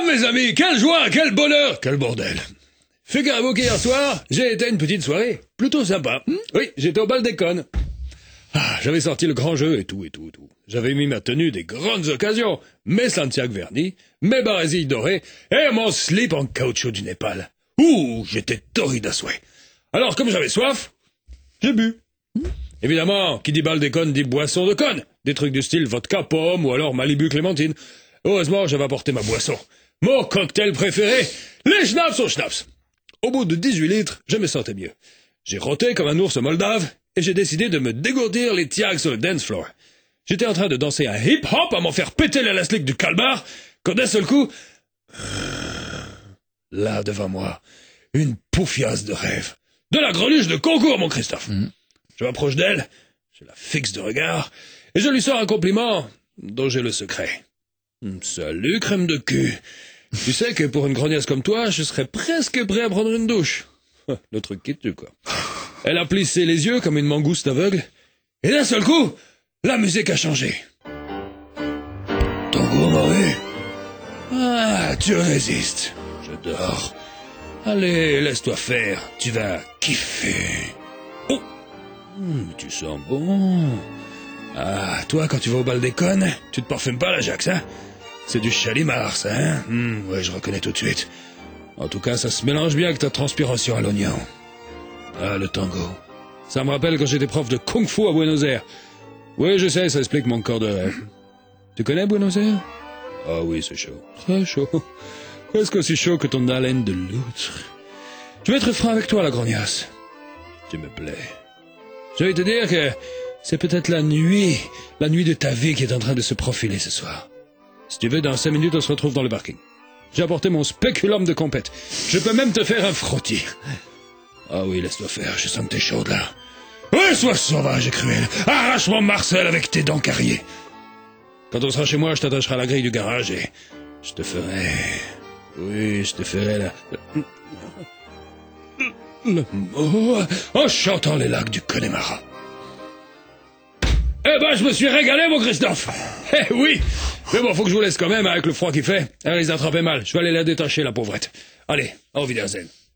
mes amis, quelle joie, quel bonheur, quel bordel. Figurez-vous qu'hier soir, j'ai été à une petite soirée, plutôt sympa. Oui, j'étais au bal des connes. J'avais sorti le grand jeu et tout. J'avais mis ma tenue des grandes occasions, mes Santiago vernis, mes barésilles dorées et mon slip en caoutchouc du Népal. J'étais torride à souhait. Alors, comme j'avais soif, j'ai bu. Évidemment, qui dit bal des connes dit boisson de conne. Des trucs du style vodka pomme ou alors Malibu clémentine. Heureusement, j'avais apporté ma boisson. Mon cocktail préféré, les schnapps au schnapps. Au bout de 18 litres, je me sentais mieux. J'ai roté comme un ours moldave et j'ai décidé de me dégourdir les tiags sur le dance floor. J'étais en train de danser un hip-hop à m'en faire péter l'élastique du calbar quand d'un seul coup... Là, devant moi, une poufiasse de rêve. De la greluche de concours, mon Christophe. Je m'approche d'elle, je la fixe de regard, et je lui sors un compliment dont j'ai le secret. Salut, crème de cul. Tu sais que pour une grognasse comme toi, je serais presque prêt à prendre une douche. Le truc qui tue, quoi. Elle a plissé les yeux comme une mangouste aveugle, et d'un seul coup, la musique a changé. Tango, Marie. Tu résistes. Je dors. Allez, laisse-toi faire, tu vas kiffer. Tu sens bon. Toi, quand tu vas au bal des connes, tu te parfumes pas, l'Ajax, hein? C'est du Chalimar, ça, hein? Ouais, je reconnais tout de suite. En tout cas, ça se mélange bien avec ta transpiration à l'oignon. Le tango. Ça me rappelle quand j'étais prof de kung-fu à Buenos Aires. Oui, je sais, ça explique mon corps de rêve. Tu connais Buenos Aires? Oui, c'est chaud. Très chaud. Presque aussi chaud que ton haleine de loutre. Je vais être franc avec toi, la grognasse. Tu me plais. Je vais te dire que c'est peut-être la nuit de ta vie qui est en train de se profiler ce soir. Si tu veux, dans 5 minutes, on se retrouve dans le parking. J'ai apporté mon spéculum de compète. Je peux même te faire un frottis. Oui, laisse-toi faire, je sens que t'es chaude, là. Oui, sois sauvage et cruel. Arrache mon Marcel avec tes dents carriées. Quand on sera chez moi, je t'attacherai à la grille du garage et je te ferai... Oui, je te ferai le mot en chantant les lacs du Connemara. Je me suis régalé, mon Christophe. Oui. Mais bon, faut que je vous laisse quand même, avec le froid qu'il fait. Elle les a attrapés mal. Je vais aller la détacher, la pauvrette. Allez, au Wiedersehen.